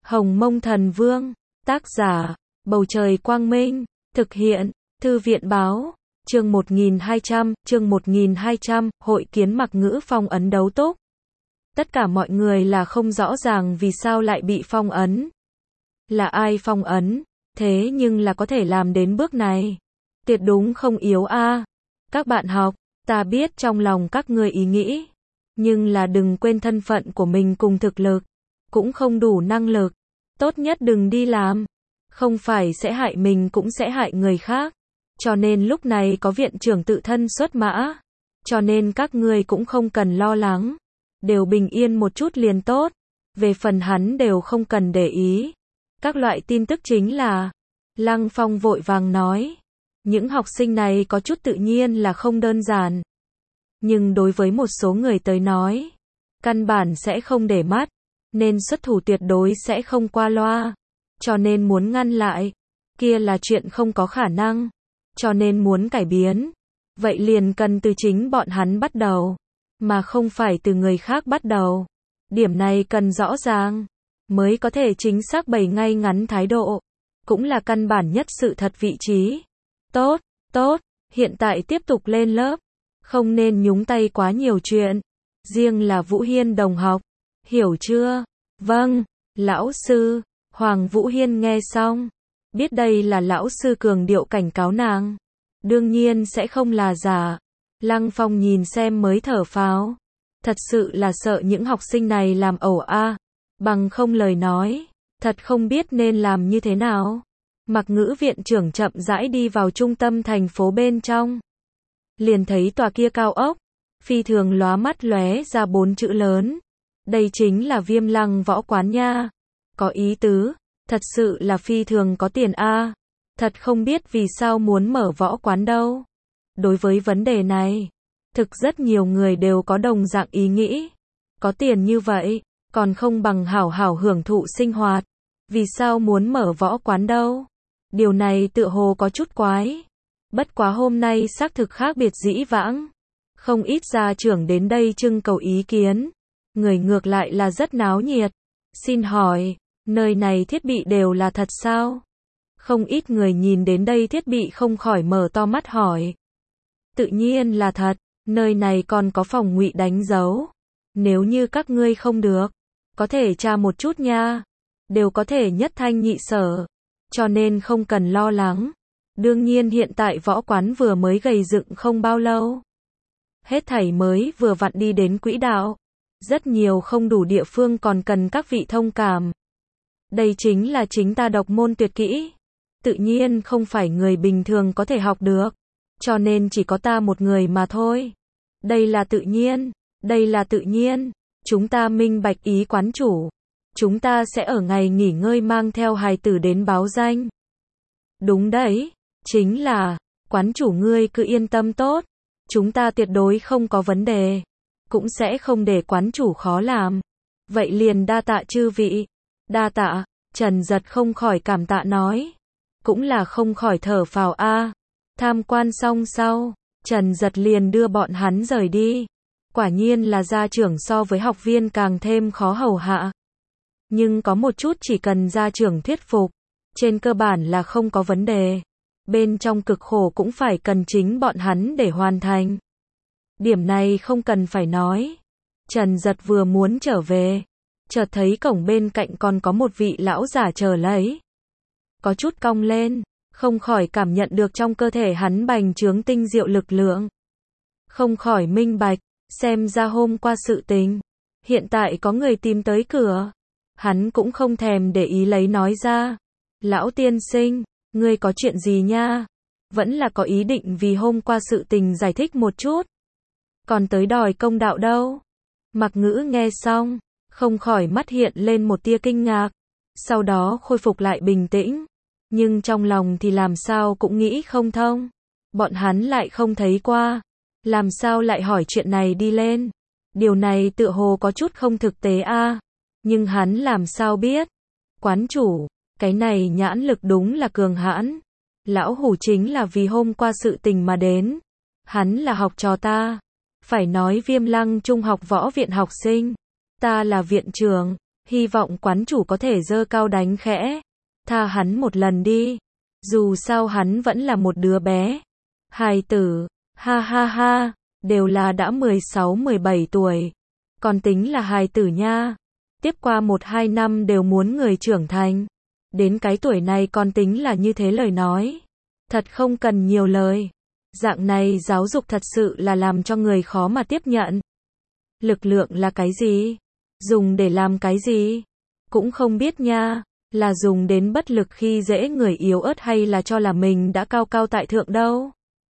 Hồng Mông Thần Vương, tác giả, Bầu Trời Quang Minh, thực hiện, Thư viện Báo, chương 1200, hội kiến Mặc Ngữ phong ấn đấu túc. Tất cả mọi người là không rõ ràng vì sao lại bị phong ấn. Là ai phong ấn, thế nhưng là có thể làm đến bước này. Tuyệt đúng không yếu a. Các bạn học, ta biết trong lòng các ngươi ý nghĩ, nhưng là đừng quên thân phận của mình cùng thực lực, cũng không đủ năng lực. Tốt nhất đừng đi làm, không phải sẽ hại mình cũng sẽ hại người khác. Cho nên lúc này có viện trưởng tự thân xuất mã, cho nên các ngươi cũng không cần lo lắng, đều bình yên một chút liền tốt. Về phần hắn đều không cần để ý. Các loại tin tức chính là, Lăng Phong vội vàng nói, những học sinh này có chút tự nhiên là không đơn giản. Nhưng đối với một số người tới nói, căn bản sẽ không để mắt, nên xuất thủ tuyệt đối sẽ không qua loa. Cho nên muốn ngăn lại, kia là chuyện không có khả năng. Cho nên muốn cải biến, vậy liền cần từ chính bọn hắn bắt đầu, mà không phải từ người khác bắt đầu. Điểm này cần rõ ràng, mới có thể chính xác bày ngay ngắn thái độ, cũng là căn bản nhất sự thật vị trí. Tốt, tốt, hiện tại tiếp tục lên lớp, không nên nhúng tay quá nhiều chuyện, riêng là Vũ Hiên đồng học, hiểu chưa? Vâng, lão sư. Hoàng Vũ Hiên nghe xong, biết đây là lão sư cường điệu cảnh cáo nàng, đương nhiên sẽ không là giả. Lăng Phong nhìn xem mới thở phào, thật sự là sợ những học sinh này làm ẩu a, bằng không lời nói, thật không biết nên làm như thế nào. Mặc Ngữ viện trưởng chậm rãi đi vào trung tâm thành phố bên trong, liền thấy tòa kia cao ốc, phi thường lóa mắt lóe ra 4 chữ lớn, đây chính là Viêm Lăng võ quán nha. Có ý tứ, thật sự là phi thường có tiền a. Thật không biết vì sao muốn mở võ quán đâu. Đối với vấn đề này, thực rất nhiều người đều có đồng dạng ý nghĩ. Có tiền như vậy, còn không bằng hảo hảo hưởng thụ sinh hoạt. Vì sao muốn mở võ quán đâu? Điều này tựa hồ có chút quái. Bất quá hôm nay xác thực khác biệt dĩ vãng. Không ít gia trưởng đến đây trưng cầu ý kiến. Người ngược lại là rất náo nhiệt. Xin hỏi, nơi này thiết bị đều là thật sao? Không ít người nhìn đến đây thiết bị không khỏi mở to mắt hỏi. Tự nhiên là thật, nơi này còn có phòng ngụy đánh dấu. Nếu như các ngươi không được, có thể tra một chút nha. Đều có thể nhất thanh nhị sở, cho nên không cần lo lắng. Đương nhiên hiện tại võ quán vừa mới gầy dựng không bao lâu. Hết thảy mới vừa vặn đi đến quỹ đạo. Rất nhiều không đủ địa phương còn cần các vị thông cảm. Đây chính là chính ta độc môn tuyệt kỹ. Tự nhiên không phải người bình thường có thể học được. Cho nên chỉ có ta một người mà thôi. Đây là tự nhiên. Đây là tự nhiên. Chúng ta minh bạch ý quán chủ. Chúng ta sẽ ở ngày nghỉ ngơi mang theo hài tử đến báo danh. Đúng đấy. Chính là, quán chủ ngươi cứ yên tâm tốt. Chúng ta tuyệt đối không có vấn đề. Cũng sẽ không để quán chủ khó làm. Vậy liền đa tạ chư vị. Đa tạ, Trần Giật không khỏi cảm tạ nói. Cũng là không khỏi thở phào a. Tham quan xong sau, Trần Giật liền đưa bọn hắn rời đi. Quả nhiên là gia trưởng so với học viên càng thêm khó hầu hạ. Nhưng có một chút chỉ cần gia trưởng thuyết phục, trên cơ bản là không có vấn đề. Bên trong cực khổ cũng phải cần chính bọn hắn để hoàn thành. Điểm này không cần phải nói. Trần Giật vừa muốn trở về, chợt thấy cổng bên cạnh còn có một vị lão giả chờ lấy. Có chút cong lên, không khỏi cảm nhận được trong cơ thể hắn bành trướng tinh diệu lực lượng. Không khỏi minh bạch, xem ra hôm qua sự tình, hiện tại có người tìm tới cửa. Hắn cũng không thèm để ý lấy nói ra. Lão tiên sinh, ngươi có chuyện gì nha? Vẫn là có ý định vì hôm qua sự tình giải thích một chút. Còn tới đòi công đạo đâu? Mặc Ngữ nghe xong, không khỏi mắt hiện lên một tia kinh ngạc, sau đó khôi phục lại bình tĩnh, nhưng trong lòng thì làm sao cũng nghĩ không thông. Bọn hắn lại không thấy qua, làm sao lại hỏi chuyện này đi lên? Điều này tựa hồ có chút không thực tế a. Nhưng hắn làm sao biết? Quán chủ, cái này nhãn lực đúng là cường hãn. Lão hủ chính là vì hôm qua sự tình mà đến. Hắn là học trò ta. Phải nói Viêm Lăng Trung học võ viện học sinh. Ta là viện trưởng. Hy vọng quán chủ có thể giơ cao đánh khẽ. Tha hắn một lần đi. Dù sao hắn vẫn là một đứa bé. Hài tử, ha ha ha, đều là đã 16-17 tuổi. Còn tính là hài tử nha. Tiếp qua 1-2 năm đều muốn người trưởng thành. Đến cái tuổi này còn tính là như thế lời nói. Thật không cần nhiều lời. Dạng này giáo dục thật sự là làm cho người khó mà tiếp nhận. Lực lượng là cái gì? Dùng để làm cái gì? Cũng không biết nha. Là dùng đến bất lực khi dễ người yếu ớt hay là cho là mình đã cao cao tại thượng đâu?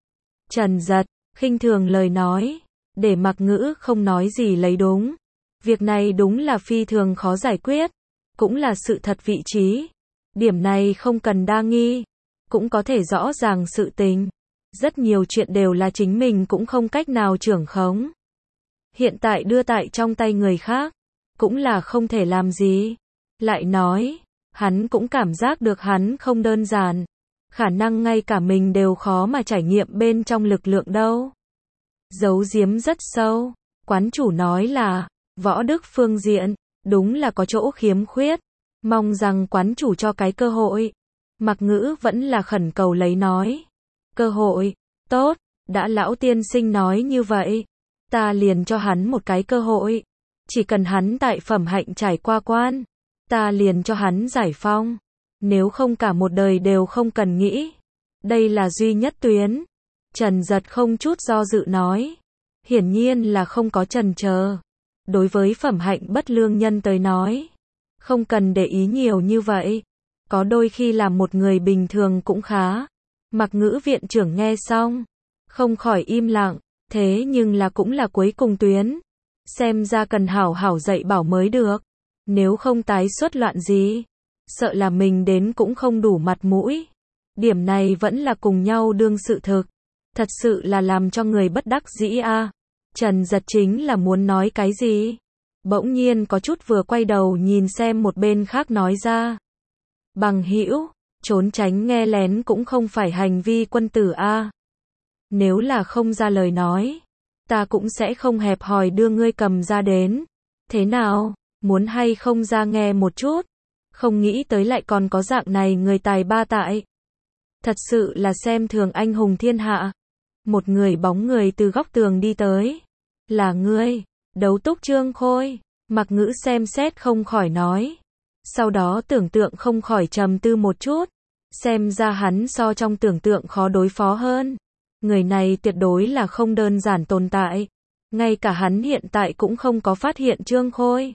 Trần Giật, khinh thường lời nói. Để Mặc Ngữ không nói gì lấy đúng. Việc này đúng là phi thường khó giải quyết. Cũng là sự thật vị trí. Điểm này không cần đa nghi. Cũng có thể rõ ràng sự tình. Rất nhiều chuyện đều là chính mình cũng không cách nào trưởng khống. Hiện tại đưa tại trong tay người khác. Cũng là không thể làm gì. Lại nói, hắn cũng cảm giác được hắn không đơn giản. Khả năng ngay cả mình đều khó mà trải nghiệm bên trong lực lượng đâu. Giấu giếm rất sâu. Quán chủ nói là, võ đức phương diện, đúng là có chỗ khiếm khuyết. Mong rằng quán chủ cho cái cơ hội. Mặc Ngữ vẫn là khẩn cầu lấy nói. Cơ hội, tốt, đã lão tiên sinh nói như vậy. Ta liền cho hắn một cái cơ hội. Chỉ cần hắn tại phẩm hạnh trải qua quan. Ta liền cho hắn giải phong. Nếu không cả một đời đều không cần nghĩ. Đây là duy nhất tuyến. Trần Giật không chút do dự nói. Hiển nhiên là không có chần chờ. Đối với phẩm hạnh bất lương nhân tới nói. Không cần để ý nhiều như vậy. Có đôi khi làm một người bình thường cũng khá. Mặc Ngữ viện trưởng nghe xong. Không khỏi im lặng. Thế nhưng là cũng là cuối cùng tuyến. Xem ra cần hảo hảo dạy bảo mới được. Nếu không tái xuất loạn gì. Sợ là mình đến cũng không đủ mặt mũi. Điểm này vẫn là cùng nhau đương sự thực. Thật sự là làm cho người bất đắc dĩ a. Trần Giật chính là muốn nói cái gì. Bỗng nhiên có chút vừa quay đầu nhìn xem một bên khác nói ra. Bằng hữu, trốn tránh nghe lén cũng không phải hành vi quân tử a. Nếu là không ra lời nói, ta cũng sẽ không hẹp hòi đưa ngươi cầm ra đến. Thế nào, muốn hay không ra nghe một chút? Không nghĩ tới lại còn có dạng này người tài ba tại. Thật sự là xem thường anh hùng thiên hạ. Một người bóng người từ góc tường đi tới. Là ngươi, Đấu Túc Trương Khôi. Mặc Ngữ xem xét không khỏi nói. Sau đó tưởng tượng không khỏi trầm tư một chút. Xem ra hắn so trong tưởng tượng khó đối phó hơn. Người này tuyệt đối là không đơn giản tồn tại. Ngay cả hắn hiện tại cũng không có phát hiện Trương Khôi.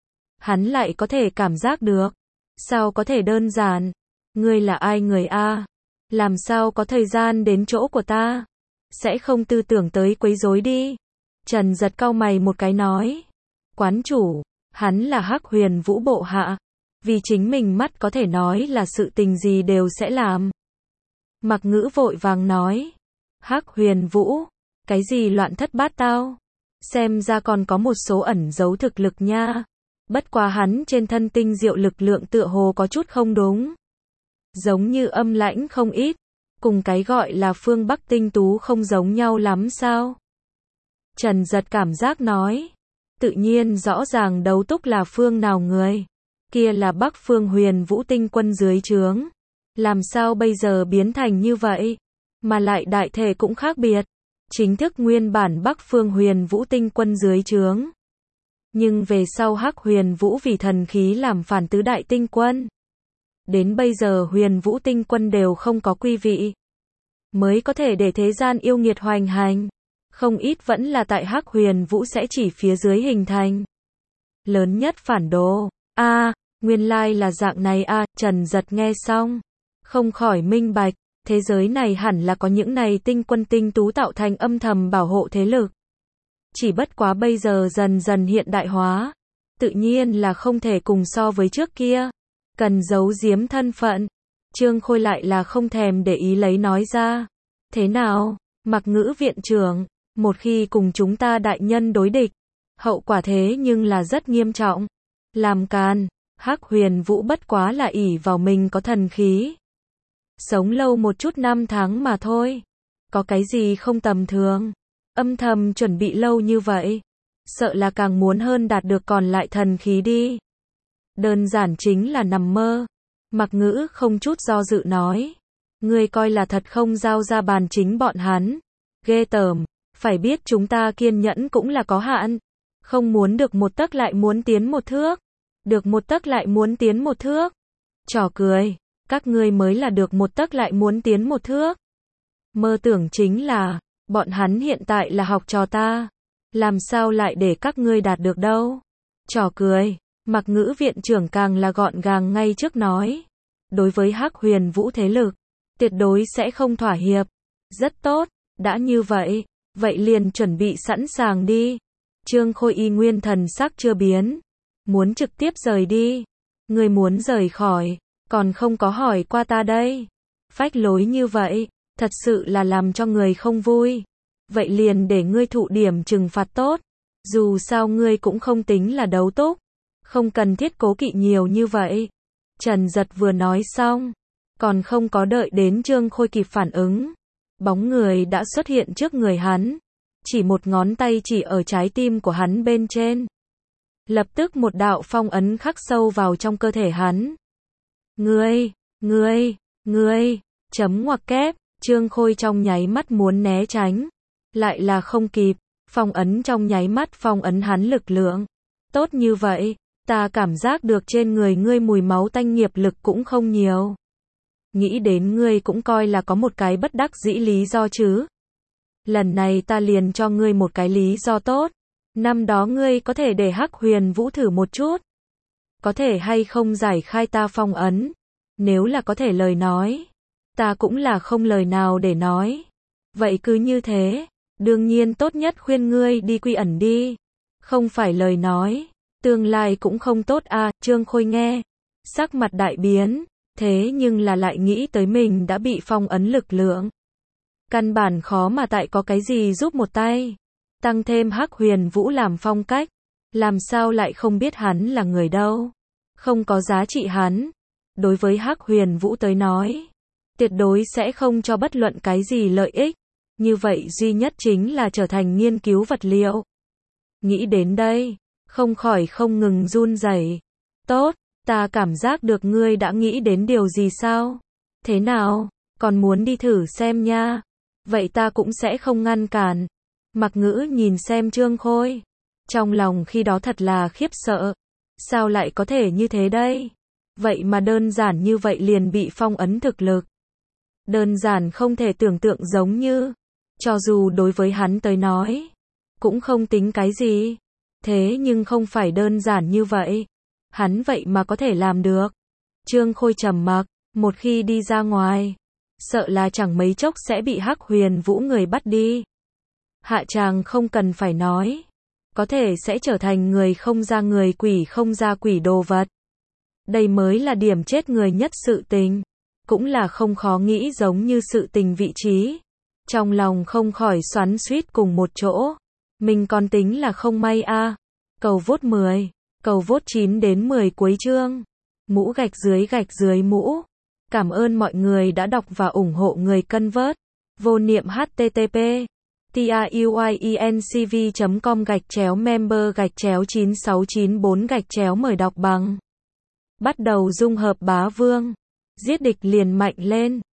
Hắn lại có thể cảm giác được. Sao có thể đơn giản? Ngươi là ai người a? Làm sao có thời gian đến chỗ của ta? Sẽ không tư tưởng tới quấy rối đi. Trần Giật cau mày một cái nói. Quán chủ, hắn là Hắc Huyền Vũ bộ hạ. Vì chính mình mắt có thể nói là sự tình gì đều sẽ làm. Mặc Ngữ vội vàng nói. Hắc Huyền Vũ, cái gì loạn thất bát tao? Xem ra còn có một số ẩn giấu thực lực nha. Bất quá hắn trên thân tinh diệu lực lượng tựa hồ có chút không đúng. Giống như âm lãnh không ít. Cùng cái gọi là phương Bắc tinh tú không giống nhau lắm sao? Trần Giật cảm giác nói. Tự nhiên rõ ràng Đấu Túc là phương nào người. Kia là Bắc phương Huyền Vũ tinh quân dưới trướng. Làm sao bây giờ biến thành như vậy? Mà lại đại thể cũng khác biệt. Chính thức nguyên bản Bắc phương Huyền Vũ tinh quân dưới trướng. Nhưng về sau Hắc Huyền Vũ vì thần khí làm phản tứ đại tinh quân. Đến bây giờ Huyền Vũ tinh quân đều không có quy vị. Mới có thể để thế gian yêu nghiệt hoành hành. Không ít vẫn là tại Hắc Huyền Vũ sẽ chỉ phía dưới hình thành. Lớn nhất phản đồ. Nguyên lai là dạng này a. Trần Giật nghe xong. Không khỏi minh bạch. Thế giới này hẳn là có những này tinh quân tinh tú tạo thành âm thầm bảo hộ thế lực. Chỉ bất quá bây giờ dần dần hiện đại hóa. Tự nhiên là không thể cùng so với trước kia. Cần giấu giếm thân phận. Trương Khôi lại là không thèm để ý lấy nói ra. Thế nào, Mặc Ngữ viện trưởng, một khi cùng chúng ta đại nhân đối địch, hậu quả thế nhưng là rất nghiêm trọng. Làm càn, Hắc Huyền Vũ bất quá là ỷ vào mình có thần khí. Sống lâu một chút năm tháng mà thôi. Có cái gì không tầm thường. Âm thầm chuẩn bị lâu như vậy. Sợ là càng muốn hơn đạt được còn lại thần khí đi. Đơn giản chính là nằm mơ. Mặc Ngữ không chút do dự nói. Ngươi coi là thật không giao ra bàn chính bọn hắn. Ghê tởm, phải biết chúng ta kiên nhẫn cũng là có hạn. Không muốn được một tấc lại muốn tiến một thước. Được một tấc lại muốn tiến một thước. Trò cười, các ngươi mới là được một tấc lại muốn tiến một thước. Mơ tưởng chính là, bọn hắn hiện tại là học trò ta. Làm sao lại để các ngươi đạt được đâu. Trò cười, Mặc Ngữ viện trưởng càng là gọn gàng ngay trước nói. Đối với Hắc Huyền Vũ thế lực, tuyệt đối sẽ không thỏa hiệp. Rất tốt, đã như vậy, vậy liền chuẩn bị sẵn sàng đi. Trương Khôi y nguyên thần sắc chưa biến. Muốn trực tiếp rời đi. Ngươi muốn rời khỏi, còn không có hỏi qua ta đây. Phách lối như vậy, thật sự là làm cho người không vui. Vậy liền để ngươi thụ điểm trừng phạt tốt. Dù sao ngươi cũng không tính là đấu túc. Không cần thiết cố kỵ nhiều như vậy. Trần Giật vừa nói xong, còn không có đợi đến Trương Khôi kịp phản ứng. Bóng người đã xuất hiện trước người hắn. Chỉ một ngón tay chỉ ở trái tim của hắn bên trên. Lập tức một đạo phong ấn khắc sâu vào trong cơ thể hắn. Ngươi, chấm ngoặc kép, Trương Khôi trong nháy mắt muốn né tránh. Lại là không kịp, phong ấn trong nháy mắt phong ấn hắn lực lượng. Tốt như vậy, ta cảm giác được trên người ngươi mùi máu tanh nghiệp lực cũng không nhiều. Nghĩ đến ngươi cũng coi là có một cái bất đắc dĩ lý do chứ. Lần này ta liền cho ngươi một cái lý do tốt. Năm đó ngươi có thể để Hắc Huyền Vũ thử một chút. Có thể hay không giải khai ta phong ấn. Nếu là có thể lời nói, ta cũng là không lời nào để nói. Vậy cứ như thế, đương nhiên tốt nhất khuyên ngươi đi quy ẩn đi. Không phải lời nói, tương lai cũng không tốt à. Trương Khôi nghe, sắc mặt đại biến, thế nhưng là lại nghĩ tới mình đã bị phong ấn lực lượng. Căn bản khó mà tại có cái gì giúp một tay. Tăng thêm Hắc Huyền Vũ làm phong cách, làm sao lại không biết hắn là người đâu. Không có giá trị hắn. Đối với Hắc Huyền Vũ tới nói, tuyệt đối sẽ không cho bất luận cái gì lợi ích. Như vậy duy nhất chính là trở thành nghiên cứu vật liệu. Nghĩ đến đây, không khỏi không ngừng run rẩy. Tốt, ta cảm giác được ngươi đã nghĩ đến điều gì sao? Thế nào, còn muốn đi thử xem nha. Vậy ta cũng sẽ không ngăn cản. Mặc Ngữ nhìn xem Trương Khôi. Trong lòng khi đó thật là khiếp sợ. Sao lại có thể như thế đây? Vậy mà đơn giản như vậy liền bị phong ấn thực lực. Đơn giản không thể tưởng tượng giống như. Cho dù đối với hắn tới nói, cũng không tính cái gì. Thế nhưng không phải đơn giản như vậy. Hắn vậy mà có thể làm được. Trương Khôi trầm mặc, một khi đi ra ngoài, sợ là chẳng mấy chốc sẽ bị Hắc Huyền Vũ người bắt đi. Hạ tràng không cần phải nói. Có thể sẽ trở thành người không ra người quỷ không ra quỷ đồ vật. Đây mới là điểm chết người nhất sự tình. Cũng là không khó nghĩ giống như sự tình vị trí. Trong lòng không khỏi xoắn xuýt cùng một chỗ. Mình còn tính là không may a. Cầu vote 10. Cầu vote 9 đến 10 cuối chương. Mũ gạch dưới mũ. Cảm ơn mọi người đã đọc và ủng hộ người cân vớt. Vô niệm http tiuyecom/member/9694 mời đọc bằng. Bắt đầu dung hợp bá vương. Giết địch liền mạnh lên.